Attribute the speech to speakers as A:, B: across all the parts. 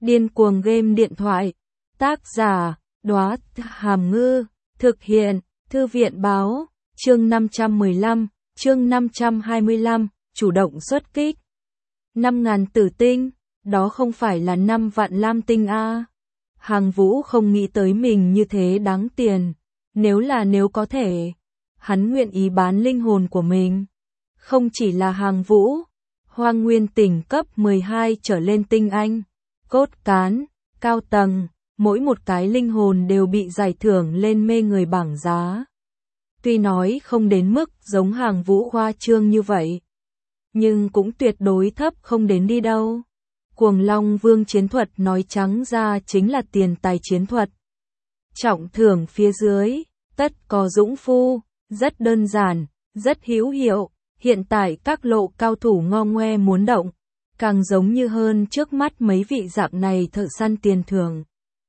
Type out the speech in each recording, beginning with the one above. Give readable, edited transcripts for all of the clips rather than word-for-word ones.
A: Điên cuồng game điện thoại. Tác giả, Đóa Hàm Ngư. Thực hiện, Thư viện báo. Chương 515, chương 525, chủ động xuất kích. 5.000 tử tinh, đó không phải là 5 vạn lam tinh a. Hàng Vũ không nghĩ tới mình như thế đáng tiền. Nếu có thể, hắn nguyện ý bán linh hồn của mình. Không chỉ là Hàng Vũ, Hoang Nguyên tỉnh cấp 12 trở lên tinh anh, cốt cán, cao tầng, mỗi một cái linh hồn đều bị giải thưởng lên mê người bảng giá. Tuy nói không đến mức giống Hàng Vũ khoa trương như vậy, nhưng cũng tuyệt đối thấp không đến đi đâu. Cuồng Long Vương chiến thuật nói trắng ra chính là tiền tài chiến thuật. Trọng thưởng phía dưới, tất có dũng phu, rất đơn giản, rất hữu hiệu. Hiện tại các lộ cao thủ ngo ngoe muốn động, càng giống như hơn trước mắt mấy vị dạng này thợ săn tiền thưởng.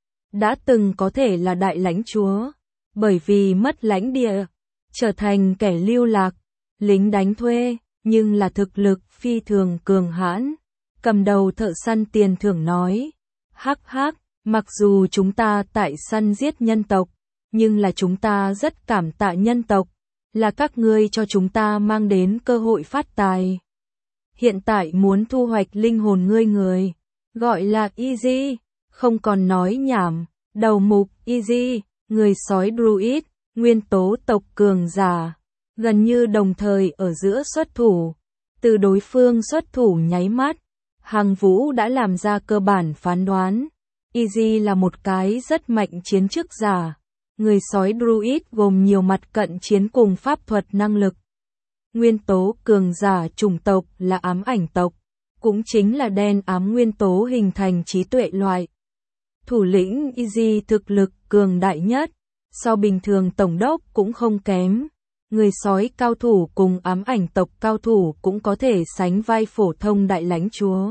A: Đã từng có thể là đại lãnh chúa, bởi vì mất lãnh địa, trở thành kẻ lưu lạc, lính đánh thuê, nhưng là thực lực phi thường cường hãn. Cầm đầu thợ săn tiền thưởng nói, hắc hắc, mặc dù chúng ta tại săn giết nhân tộc, nhưng là chúng ta rất cảm tạ nhân tộc, là các ngươi cho chúng ta mang đến cơ hội phát tài. Hiện tại muốn thu hoạch linh hồn người, gọi là Easy, không còn nói nhảm, đầu mục Easy, người sói druid, nguyên tố tộc cường giả, gần như đồng thời ở giữa xuất thủ. Từ đối phương xuất thủ nháy mắt, Hàng Vũ đã làm ra cơ bản phán đoán. Easy là một cái rất mạnh chiến chức giả. Người sói druid gồm nhiều mặt cận chiến cùng pháp thuật năng lực. Nguyên tố cường giả chủng tộc là ám ảnh tộc, cũng chính là đen ám nguyên tố hình thành trí tuệ loại. Thủ lĩnh Easy thực lực cường đại nhất, so bình thường tổng đốc cũng không kém. Người sói cao thủ cùng ám ảnh tộc cao thủ cũng có thể sánh vai phổ thông đại lãnh chúa.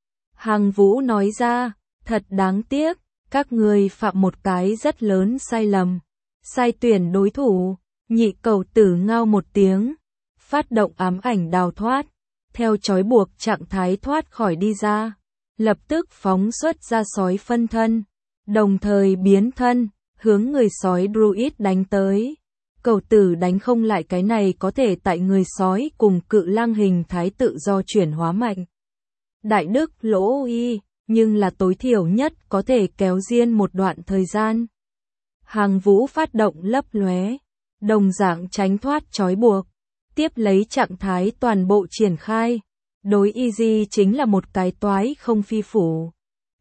A: Hàng Vũ nói ra, thật đáng tiếc, các ngươi phạm một cái rất lớn sai lầm. Sai tuyển đối thủ, nhị cầu tử ngao một tiếng, phát động ám ảnh đào thoát, theo trói buộc trạng thái thoát khỏi đi ra, lập tức phóng xuất ra sói phân thân, đồng thời biến thân, hướng người sói druid đánh tới. Cầu tử đánh không lại cái này có thể tại người sói cùng cự lang hình thái tự do chuyển hóa mạnh. Đại đức lỗ y, nhưng là tối thiểu nhất có thể kéo riêng một đoạn thời gian. Hàng Vũ phát động lấp lóe, đồng dạng tránh thoát trói buộc, tiếp lấy trạng thái toàn bộ triển khai. Đối Easy chính là một cái toái không phi phủ.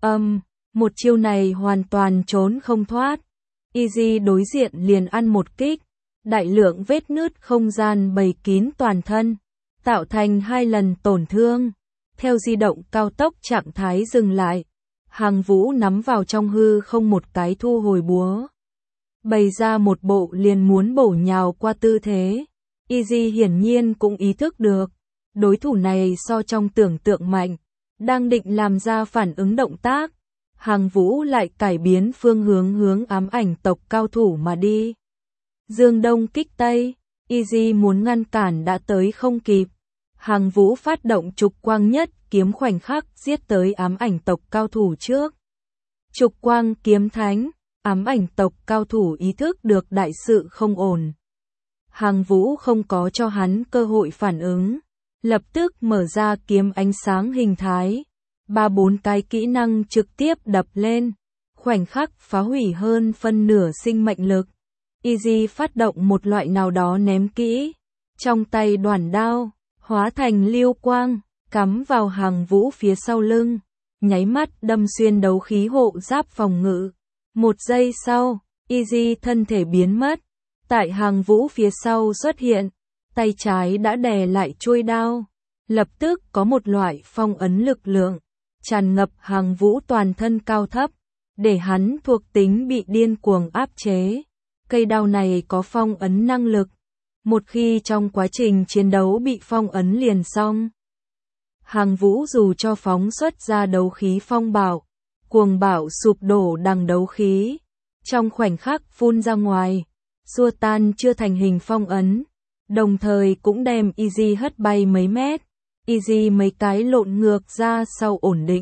A: Một chiêu này hoàn toàn trốn không thoát. Easy đối diện liền ăn một kích, đại lượng vết nứt không gian bày kín toàn thân, tạo thành 2 lần tổn thương. Theo di động cao tốc trạng thái dừng lại, Hàng Vũ nắm vào trong hư không một cái thu hồi búa, bày ra một bộ liền muốn bổ nhào qua tư thế. Easy hiển nhiên cũng ý thức được, đối thủ này so trong tưởng tượng mạnh, đang định làm ra phản ứng động tác. Hàng Vũ lại cải biến phương hướng ám ảnh tộc cao thủ mà đi. Dương Đông kích Tây, Easy muốn ngăn cản đã tới không kịp. Hàng Vũ phát động trục quang nhất kiếm khoảnh khắc giết tới ám ảnh tộc cao thủ trước. Trục quang kiếm thánh, ám ảnh tộc cao thủ ý thức được đại sự không ổn. Hàng Vũ không có cho hắn cơ hội phản ứng, lập tức mở ra kiếm ánh sáng hình thái. 3-4 cái kỹ năng trực tiếp đập lên, khoảnh khắc phá hủy hơn phân nửa sinh mệnh lực. Easy phát động một loại nào đó ném kỹ, trong tay đoản đao, hóa thành lưu quang, cắm vào Hàng Vũ phía sau lưng, nháy mắt đâm xuyên đấu khí hộ giáp phòng ngự. 1 giây sau, Easy thân thể biến mất, tại Hàng Vũ phía sau xuất hiện, tay trái đã đè lại chuôi đao, lập tức có một loại phong ấn lực lượng tràn ngập Hàng Vũ toàn thân cao thấp, để hắn thuộc tính bị điên cuồng áp chế. Cây đao này có phong ấn năng lực, một khi trong quá trình chiến đấu bị phong ấn liền xong. Hàng Vũ dù cho phóng xuất ra đấu khí phong bạo, cuồng bạo sụp đổ đằng đấu khí, trong khoảnh khắc phun ra ngoài, xua tan chưa thành hình phong ấn, đồng thời cũng đem Easy hất bay mấy mét. Easy mấy cái lộn ngược ra sau ổn định,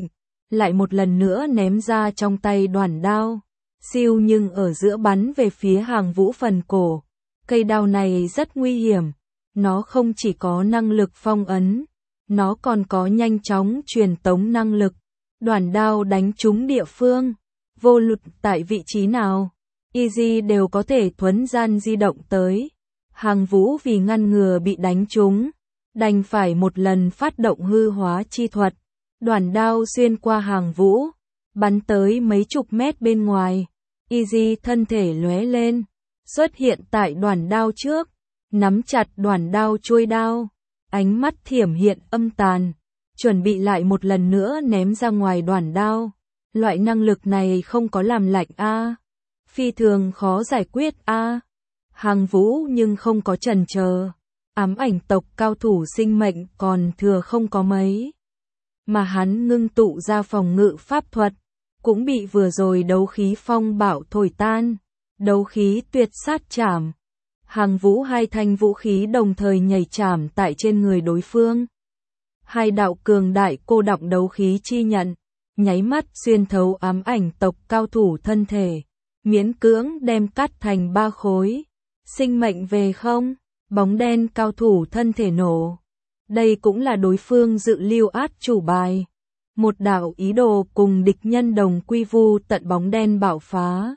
A: lại một lần nữa ném ra trong tay Đoàn đao. Siêu nhưng ở giữa bắn về phía Hàng Vũ phần cổ. Cây đao này rất nguy hiểm, nó không chỉ có năng lực phong ấn, nó còn có nhanh chóng truyền tống năng lực. Đoàn đao đánh trúng địa phương, vô luận tại vị trí nào, Easy đều có thể thuấn gian di động tới. Hàng Vũ vì ngăn ngừa bị đánh trúng, đành phải một lần phát động hư hóa chi thuật. Đoàn đao xuyên qua Hàng Vũ, bắn tới mấy chục mét bên ngoài. Easy thân thể lóe lên, xuất hiện tại đoàn đao trước, nắm chặt đoàn đao chuôi đao, ánh mắt thiểm hiện âm tàn, chuẩn bị lại một lần nữa ném ra ngoài đoàn đao. Loại năng lực này không có làm lạnh a, phi thường khó giải quyết a. Hàng Vũ nhưng không có chần chờ, ám ảnh tộc cao thủ sinh mệnh còn thừa không có mấy, mà hắn ngưng tụ ra phòng ngự pháp thuật, cũng bị vừa rồi đấu khí phong bạo thổi tan. Đấu khí tuyệt sát chảm. Hàng Vũ hai thanh vũ khí đồng thời nhảy chảm tại trên người đối phương. Hai đạo cường đại cô đọng đấu khí chi nhận, nháy mắt xuyên thấu ám ảnh tộc cao thủ thân thể, miễn cưỡng đem cắt thành ba khối. Sinh mệnh về không, bóng đen cao thủ thân thể nổ. Đây cũng là đối phương dự lưu át chủ bài. Một đạo ý đồ cùng địch nhân đồng quy vu tận bóng đen bạo phá.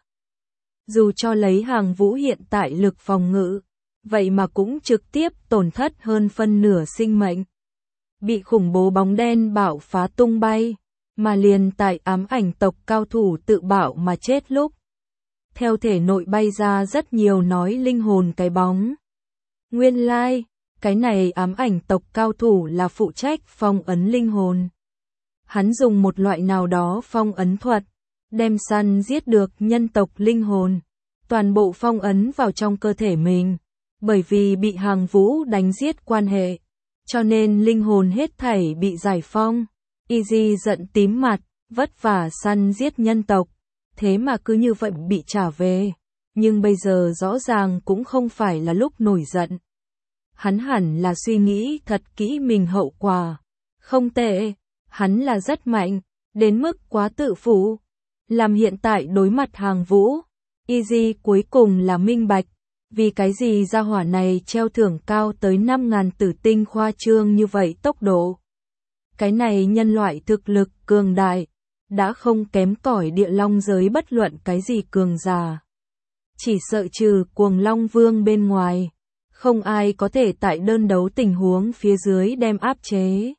A: Dù cho lấy Hàng Vũ hiện tại lực phòng ngự, vậy mà cũng trực tiếp tổn thất hơn phân nửa sinh mệnh. Bị khủng bố bóng đen bạo phá tung bay, mà liền tại ám ảnh tộc cao thủ tự bạo mà chết lúc. Theo thể nội bay ra rất nhiều nói linh hồn cái bóng. Nguyên lai, cái này ám ảnh tộc cao thủ là phụ trách phong ấn linh hồn. Hắn dùng một loại nào đó phong ấn thuật, đem săn giết được nhân tộc linh hồn, toàn bộ phong ấn vào trong cơ thể mình. Bởi vì bị Hàng Vũ đánh giết quan hệ, cho nên linh hồn hết thảy bị giải phong. Easy giận tím mặt, vất vả săn giết nhân tộc, thế mà cứ như vậy bị trả về. Nhưng bây giờ rõ ràng cũng không phải là lúc nổi giận. Hắn hẳn là suy nghĩ thật kỹ mình hậu quả. Không tệ, hắn là rất mạnh, đến mức quá tự phụ. Làm hiện tại đối mặt Hàng Vũ, Easy cuối cùng là minh bạch, vì cái gì gia hỏa này treo thưởng cao tới 5.000 tử tinh khoa trương như vậy tốc độ. Cái này nhân loại thực lực cường đại, đã không kém cỏi địa long giới bất luận cái gì cường giả. Chỉ sợ trừ Cuồng Long Vương bên ngoài, không ai có thể tại đơn đấu tình huống phía dưới đem áp chế.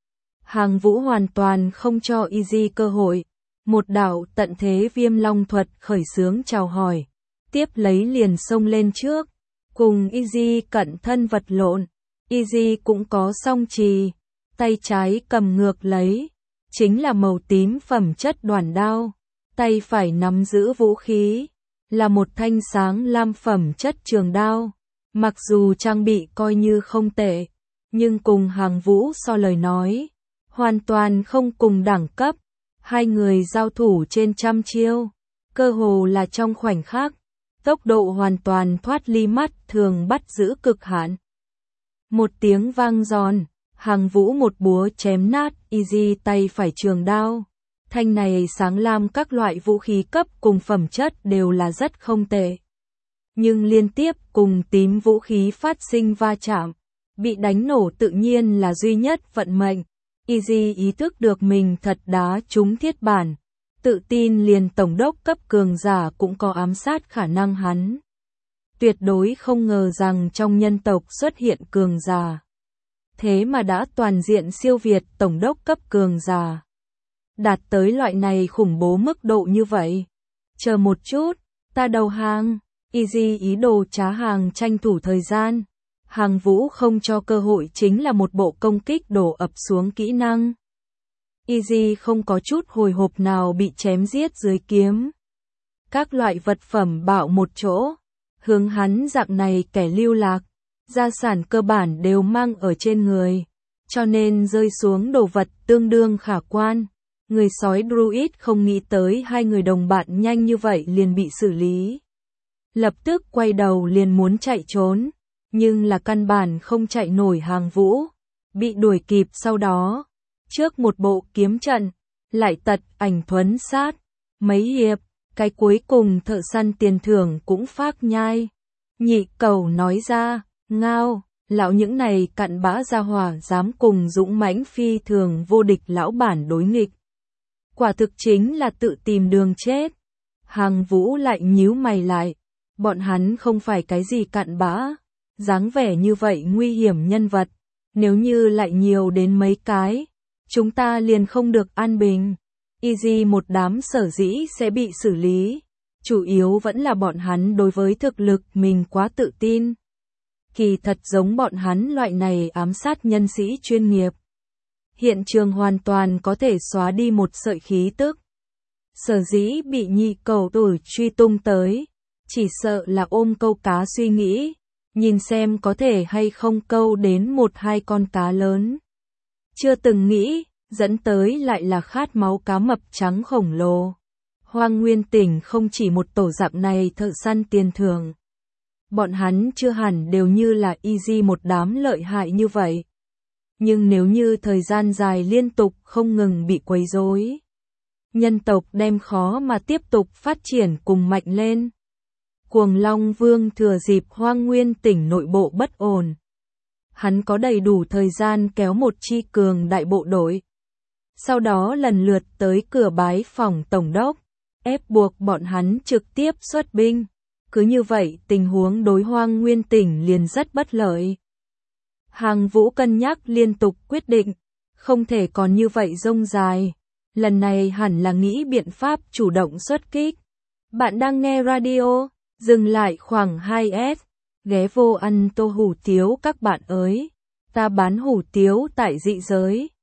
A: Hàng Vũ hoàn toàn không cho Easy cơ hội. Một đạo tận thế viêm long thuật khởi xướng chào hỏi, tiếp lấy liền xông lên trước, cùng Easy cận thân vật lộn. Easy cũng có song trì, tay trái cầm ngược lấy, chính là màu tím phẩm chất đoàn đao, tay phải nắm giữ vũ khí, là một thanh sáng lam phẩm chất trường đao. Mặc dù trang bị coi như không tệ, nhưng cùng Hàng Vũ so lời nói, hoàn toàn không cùng đẳng cấp. Hai người giao thủ trên trăm chiêu, cơ hồ là trong khoảnh khắc, tốc độ hoàn toàn thoát ly mắt thường bắt giữ cực hạn. Một tiếng vang giòn, Hàng Vũ một búa chém nát Easy tay phải trường đao. Thanh này sáng lam các loại vũ khí cấp cùng phẩm chất đều là rất không tệ. Nhưng liên tiếp cùng tím vũ khí phát sinh va chạm, bị đánh nổ tự nhiên là duy nhất vận mệnh. Easy ý thức được mình thật đá trúng thiết bản, tự tin liền tổng đốc cấp cường giả cũng có ám sát khả năng hắn. Tuyệt đối không ngờ rằng trong nhân tộc xuất hiện cường giả. Thế mà đã toàn diện siêu việt tổng đốc cấp cường giả. Đạt tới loại này khủng bố mức độ như vậy. Chờ một chút, ta đầu hàng. Easy ý đồ trá hàng tranh thủ thời gian. Hàng Vũ không cho cơ hội chính là một bộ công kích đổ ập xuống kỹ năng. Easy không có chút hồi hộp nào bị chém giết dưới kiếm. Các loại vật phẩm bạo một chỗ, hướng hắn dạng này kẻ lưu lạc, gia sản cơ bản đều mang ở trên người, cho nên rơi xuống đồ vật tương đương khả quan. Người sói Druid không nghĩ tới hai người đồng bạn nhanh như vậy liền bị xử lý. Lập tức quay đầu liền muốn chạy trốn, nhưng là căn bản không chạy nổi Hàng Vũ, bị đuổi kịp sau đó. Trước một bộ kiếm trận, lại tật ảnh thuấn sát. Mấy hiệp, cái cuối cùng thợ săn tiền thưởng cũng phác nhai. Nhị Cẩu nói ra, ngao, lão những này cặn bã gia hỏa dám cùng dũng mãnh phi thường vô địch lão bản đối nghịch. Quả thực chính là tự tìm đường chết. Hàng Vũ lại nhíu mày lại, bọn hắn không phải cái gì cặn bã, dáng vẻ như vậy nguy hiểm nhân vật, nếu như lại nhiều đến mấy cái, chúng ta liền không được an bình. Easy một đám sở dĩ sẽ bị xử lý, chủ yếu vẫn là bọn hắn đối với thực lực mình quá tự tin. Kỳ thật giống bọn hắn loại này ám sát nhân sĩ chuyên nghiệp. Hiện trường hoàn toàn có thể xóa đi một sợi khí tức. Sở dĩ bị Nhị Cẩu đuổi truy tung tới, chỉ sợ là ôm câu cá suy nghĩ, nhìn xem có thể hay không câu đến một hai con cá lớn. Chưa từng nghĩ, dẫn tới lại là khát máu cá mập trắng khổng lồ. Hoang Nguyên Tỉnh không chỉ một tổ dạng này thợ săn tiền thưởng. Bọn hắn chưa hẳn đều như là Easy một đám lợi hại như vậy. Nhưng nếu như thời gian dài liên tục không ngừng bị quấy rối, nhân tộc đem khó mà tiếp tục phát triển cùng mạnh lên. Cuồng Long Vương thừa dịp Hoang Nguyên Tỉnh nội bộ bất ổn. Hắn có đầy đủ thời gian kéo một chi cường đại bộ đội. Sau đó lần lượt tới cửa bái phòng tổng đốc, ép buộc bọn hắn trực tiếp xuất binh. Cứ như vậy tình huống đối Hoang Nguyên Tỉnh liền rất bất lợi. Hàng Vũ cân nhắc liên tục quyết định, không thể còn như vậy rông dài. Lần này hẳn là nghĩ biện pháp chủ động xuất kích. Bạn đang nghe radio, dừng lại khoảng 2S, ghé vô ăn tô hủ tiếu các bạn ơi. Ta bán hủ tiếu tại dị giới.